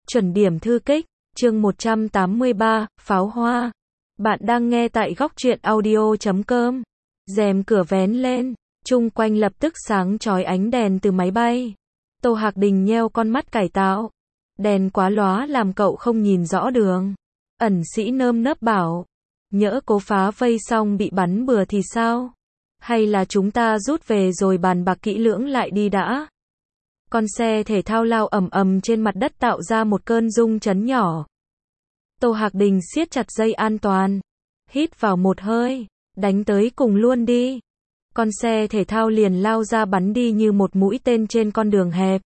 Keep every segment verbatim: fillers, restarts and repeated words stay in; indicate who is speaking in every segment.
Speaker 1: Chuẩn điểm thư kích, chương một trăm tám mươi ba, Pháo Hoa. Bạn đang nghe tại góc truyện audio chấm com. Rèm cửa vén lên, chung quanh lập tức sáng chói ánh đèn từ máy bay. Tô Hạc Đình nheo con mắt cải tạo. Đèn quá lóa làm cậu không nhìn rõ đường. Ẩn sĩ nơm nớp bảo, nhỡ cố phá vây xong bị bắn bừa thì sao? Hay là chúng ta rút về rồi bàn bạc kỹ lưỡng lại đi đã? Con xe thể thao lao ầm ầm trên mặt đất tạo ra một cơn rung chấn nhỏ. Tô Hạc Đình siết chặt dây an toàn, hít vào một hơi, đánh tới cùng luôn đi. Con xe thể thao liền lao ra bắn đi như một mũi tên trên con đường hẹp.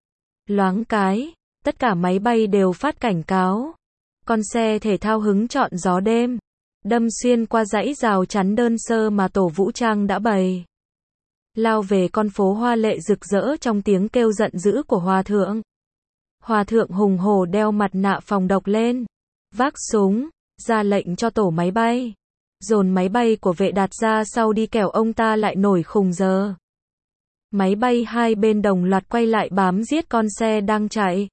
Speaker 1: Loáng cái, tất cả máy bay đều phát cảnh cáo. Con xe thể thao hứng chọn gió đêm, đâm xuyên qua dãy rào chắn đơn sơ mà tổ vũ trang đã bày. Lao về con phố hoa lệ rực rỡ trong tiếng kêu giận dữ của hòa thượng. Hòa thượng hùng hổ đeo mặt nạ phòng độc lên, vác súng, ra lệnh cho tổ máy bay. Dồn máy bay của vệ đạt ra sau đi kẻo ông ta lại nổi khùng giờ. Máy bay hai bên đồng loạt quay lại bám giết con xe đang chạy.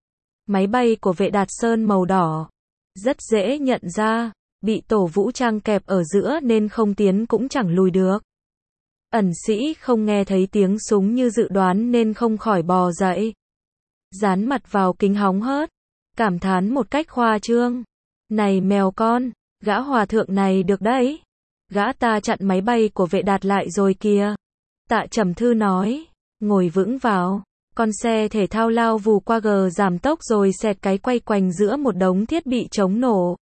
Speaker 1: Máy bay của vệ đạt sơn màu đỏ, rất dễ nhận ra, bị tổ vũ trang kẹp ở giữa nên không tiến cũng chẳng lùi được. Ẩn sĩ không nghe thấy tiếng súng như dự đoán nên không khỏi bò dậy. Dán mặt vào kính hóng hớt, cảm thán một cách khoa trương. Này mèo con, gã hòa thượng này được đấy. Gã ta chặn máy bay của vệ đạt lại rồi kìa. Tạ Trầm Thư nói, ngồi vững vào. Con xe thể thao lao vù qua gờ giảm tốc rồi xẹt cái quay quanh giữa một đống thiết bị chống nổ.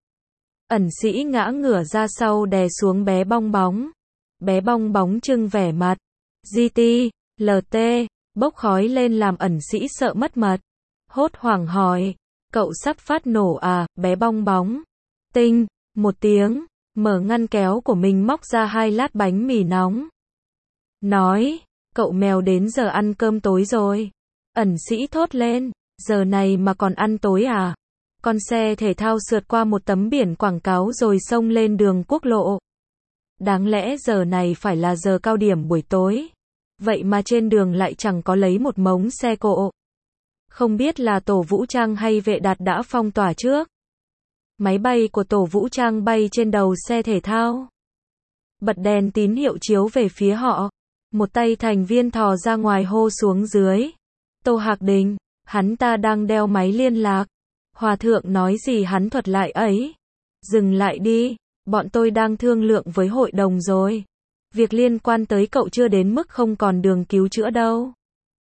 Speaker 1: Ẩn sĩ ngã ngửa ra sau đè xuống bé bong bóng. Bé bong bóng trưng vẻ mặt. giê tê, lờ tê, bốc khói lên làm ẩn sĩ sợ mất mật. Hốt hoảng hỏi, cậu sắp phát nổ à, bé bong bóng. Tinh, một tiếng, mở ngăn kéo của mình móc ra hai lát bánh mì nóng. Nói, cậu mèo đến giờ ăn cơm tối rồi. Ẩn sĩ thốt lên, giờ này mà còn ăn tối à? Con xe thể thao sượt qua một tấm biển quảng cáo rồi xông lên đường quốc lộ. Đáng lẽ giờ này phải là giờ cao điểm buổi tối. Vậy mà trên đường lại chẳng có lấy một mống xe cộ. Không biết là tổ vũ trang hay vệ đạt đã phong tỏa trước. Máy bay của tổ vũ trang bay trên đầu xe thể thao. Bật đèn tín hiệu chiếu về phía họ. Một tay thành viên thò ra ngoài hô xuống dưới. Tô Hạc Đình, hắn ta đang đeo máy liên lạc. Hòa thượng nói gì hắn thuật lại ấy. Dừng lại đi, bọn tôi đang thương lượng với hội đồng rồi. Việc liên quan tới cậu chưa đến mức không còn đường cứu chữa đâu.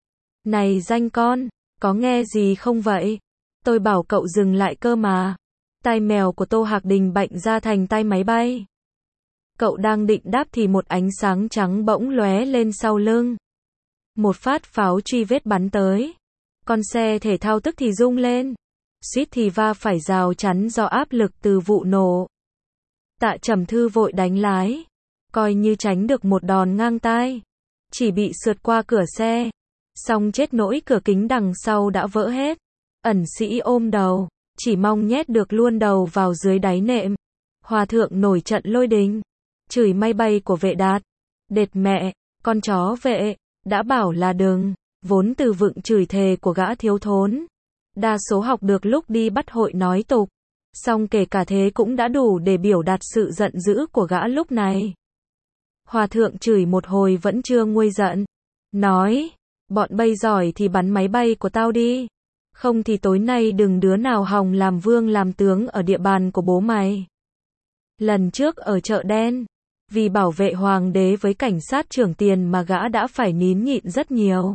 Speaker 1: Này danh con, có nghe gì không vậy? Tôi bảo cậu dừng lại cơ mà. Tai mèo của Tô Hạc Đình bệnh ra thành tai máy bay. Cậu đang định đáp thì một ánh sáng trắng bỗng lóe lên sau lưng. Một phát pháo truy vết bắn tới. Con xe thể thao tức thì rung lên. Suýt thì va phải rào chắn do áp lực từ vụ nổ. Tạ Trầm Thư vội đánh lái. Coi như tránh được một đòn ngang tai. Chỉ bị sượt qua cửa xe. Xong chết nỗi cửa kính đằng sau đã vỡ hết. Ẩn sĩ ôm đầu. Chỉ mong nhét được luôn đầu vào dưới đáy nệm. Hòa thượng nổi trận lôi đình. Chửi máy bay của vệ đạt. Đệt mẹ, con chó vệ. Đã bảo là đừng. Vốn từ vựng chửi thề của gã thiếu thốn. Đa số học được lúc đi bắt hội nói tục. Song kể cả thế cũng đã đủ để biểu đạt sự giận dữ của gã lúc này. Hòa thượng chửi một hồi vẫn chưa nguôi giận. Nói, bọn bay giỏi thì bắn máy bay của tao đi. Không thì tối nay đừng đứa nào hòng làm vương làm tướng ở địa bàn của bố mày. Lần trước ở chợ đen, vì bảo vệ hoàng đế với cảnh sát trưởng tiền mà gã đã phải nín nhịn rất nhiều.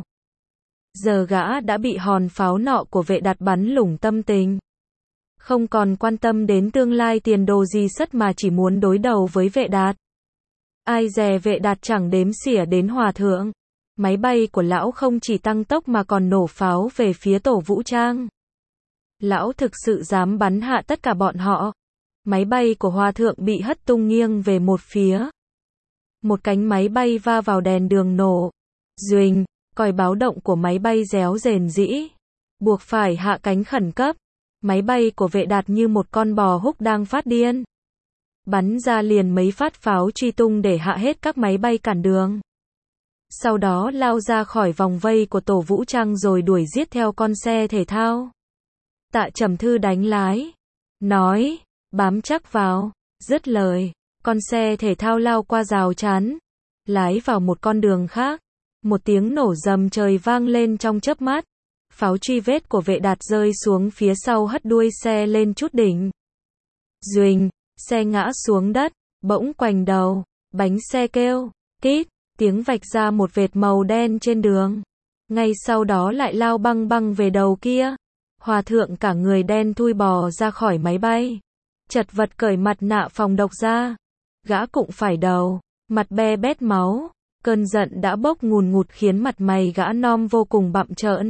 Speaker 1: Giờ gã đã bị hòn pháo nọ của vệ đạt bắn lủng tâm tình. Không còn quan tâm đến tương lai tiền đồ gì sất mà chỉ muốn đối đầu với vệ đạt. Ai dè vệ đạt chẳng đếm xỉa đến hòa thượng. Máy bay của lão không chỉ tăng tốc mà còn nổ pháo về phía tổ vũ trang. Lão thực sự dám bắn hạ tất cả bọn họ. Máy bay của hòa thượng bị hất tung nghiêng về một phía. Một cánh máy bay va vào đèn đường nổ. Duỳnh, còi báo động của máy bay réo rền rĩ. Buộc phải hạ cánh khẩn cấp. Máy bay của vệ đạt như một con bò húc đang phát điên. Bắn ra liền mấy phát pháo truy tung để hạ hết các máy bay cản đường. Sau đó lao ra khỏi vòng vây của tổ vũ trang rồi đuổi giết theo con xe thể thao. Tạ Trầm Thư đánh lái. Nói, bám chắc vào. Dứt lời, con xe thể thao lao qua rào chắn, lái vào một con đường khác. Một tiếng nổ rầm trời vang lên trong chớp mắt. Pháo truy vết của Vệ Đạt rơi xuống phía sau hất đuôi xe lên chút đỉnh. Duỳnh, xe ngã xuống đất, bỗng quành đầu, bánh xe kêu, kít, tiếng vạch ra một vệt màu đen trên đường. Ngay sau đó lại lao băng băng về đầu kia. Hòa thượng cả người đen thui bò ra khỏi máy bay. Chật vật cởi mặt nạ phòng độc ra. Gã cụng phải đầu, mặt be bét máu. Cơn giận đã bốc ngùn ngụt khiến mặt mày gã non vô cùng bặm trợn.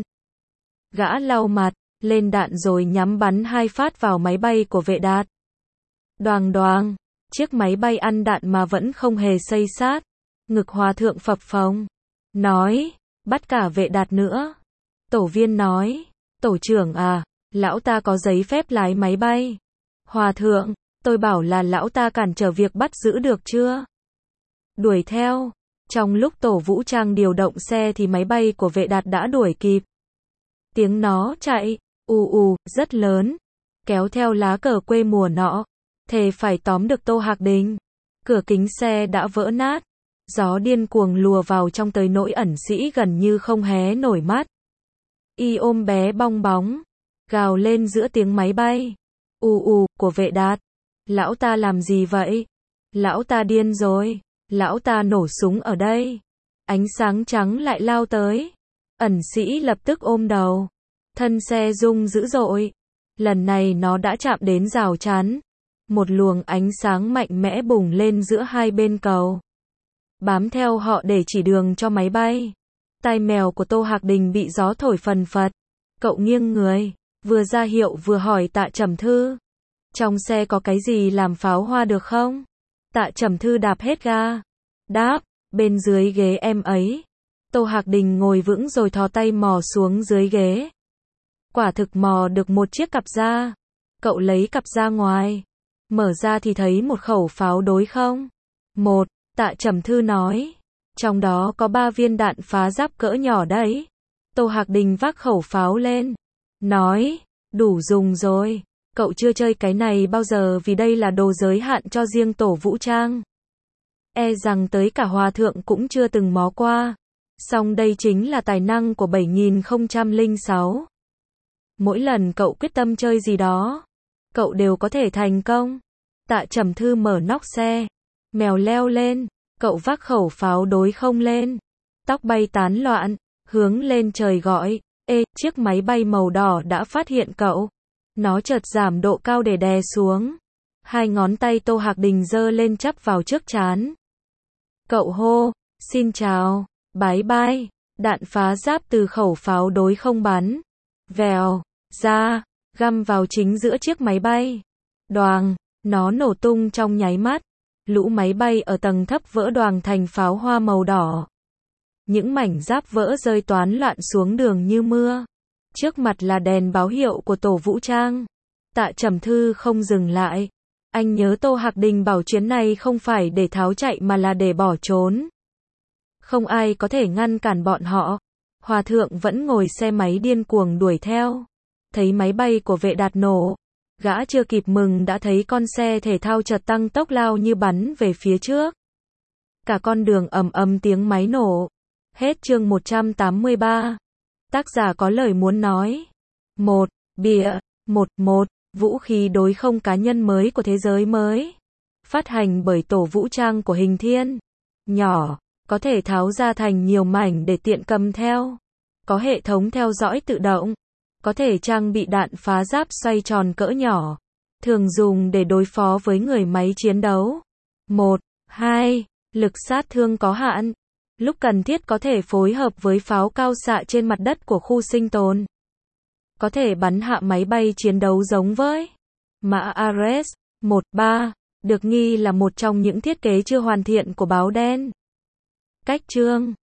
Speaker 1: Gã lau mặt, lên đạn rồi nhắm bắn hai phát vào máy bay của Vệ Đạt. Đoàng đoàng, chiếc máy bay ăn đạn mà vẫn không hề xây sát. Ngực hòa thượng phập phồng. Nói, bắt cả Vệ Đạt nữa. Tổ viên nói, tổ trưởng à, lão ta có giấy phép lái máy bay. Hòa thượng, tôi bảo là lão ta cản trở việc bắt giữ được chưa? Đuổi theo. Trong lúc tổ vũ trang điều động xe thì máy bay của Vệ Đạt đã đuổi kịp. Tiếng nó chạy, ù ù, rất lớn. Kéo theo lá cờ quê mùa nọ. Thề phải tóm được Tô Hạc Đình. Cửa kính xe đã vỡ nát. Gió điên cuồng lùa vào trong tới nỗi ẩn sĩ gần như không hé nổi mắt. Y ôm bé bong bóng, gào lên giữa tiếng máy bay. Ù ù, của Vệ Đạt. Lão ta làm gì vậy? Lão ta điên rồi. Lão ta nổ súng ở đây. Ánh sáng trắng lại lao tới. Ẩn sĩ lập tức ôm đầu. Thân xe rung dữ dội. Lần này nó đã chạm đến rào chắn. Một luồng ánh sáng mạnh mẽ bùng lên giữa hai bên cầu. Bám theo họ để chỉ đường cho máy bay. Tai mèo của Tô Hạc Đình bị gió thổi phần phật. Cậu nghiêng người, vừa ra hiệu vừa hỏi Tạ Trầm Thư. Trong xe có cái gì làm pháo hoa được không? Tạ Trầm Thư đạp hết ga. Đáp, bên dưới ghế em ấy. Tô Hạc Đình ngồi vững rồi thò tay mò xuống dưới ghế. Quả thực mò được một chiếc cặp da. Cậu lấy cặp da ngoài. Mở ra thì thấy một khẩu pháo đối không? Một, Tạ Trầm Thư nói. Trong đó có ba viên đạn phá giáp cỡ nhỏ đấy. Tô Hạc Đình vác khẩu pháo lên. Nói, đủ dùng rồi. Cậu chưa chơi cái này bao giờ vì đây là đồ giới hạn cho riêng tổ vũ trang. E rằng tới cả hòa thượng cũng chưa từng mó qua. Song đây chính là tài năng của bảy nghìn không trăm lẻ sáu. Mỗi lần cậu quyết tâm chơi gì đó, cậu đều có thể thành công. Tạ Trầm Thư mở nóc xe. Mèo leo lên. Cậu vác khẩu pháo đối không lên. Tóc bay tán loạn. Hướng lên trời gọi. Ê, chiếc máy bay màu đỏ đã phát hiện cậu. Nó chợt giảm độ cao để đè xuống. Hai ngón tay Tô Hạc Đình giơ lên chắp vào trước trán. Cậu hô, xin chào, bái bai. Đạn phá giáp từ khẩu pháo đối không bắn. Vèo, ra, găm vào chính giữa chiếc máy bay. Đoàng, nó nổ tung trong nháy mắt. Lũ máy bay ở tầng thấp vỡ đoàng thành pháo hoa màu đỏ. Những mảnh giáp vỡ rơi toán loạn xuống đường như mưa. Trước mặt là đèn báo hiệu của tổ vũ trang. Tạ Trầm Thư không dừng lại. Anh nhớ Tô Hạc Đình bảo chuyến này không phải để tháo chạy mà là để bỏ trốn. Không ai có thể ngăn cản bọn họ. Hòa thượng vẫn ngồi xe máy điên cuồng đuổi theo. Thấy máy bay của Vệ Đạt nổ. Gã chưa kịp mừng đã thấy con xe thể thao chợt tăng tốc lao như bắn về phía trước. Cả con đường ầm ầm tiếng máy nổ. Hết chương một trăm tám mươi ba. Tác giả có lời muốn nói. một. Bìa. một một. Vũ khí đối không cá nhân mới của thế giới mới. Phát hành bởi tổ vũ trang của Hình Thiên. Nhỏ. Có thể tháo ra thành nhiều mảnh để tiện cầm theo. Có hệ thống theo dõi tự động. Có thể trang bị đạn phá giáp xoay tròn cỡ nhỏ. Thường dùng để đối phó với người máy chiến đấu. một. hai. Lực sát thương có hạn. Lúc cần thiết có thể phối hợp với pháo cao xạ trên mặt đất của khu sinh tồn. Có thể bắn hạ máy bay chiến đấu giống với mã Ares một ba, được nghi là một trong những thiết kế chưa hoàn thiện của báo đen. Cách chương